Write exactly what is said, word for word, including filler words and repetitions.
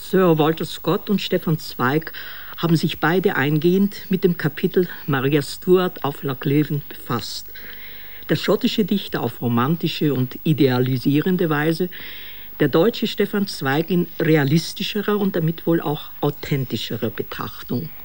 Sir Walter Scott und Stefan Zweig haben sich beide eingehend mit dem Kapitel Maria Stuart auf Loch Leven befasst. Der schottische Dichter auf romantische und idealisierende Weise, der deutsche Stefan Zweig in realistischerer und damit wohl auch authentischerer Betrachtung.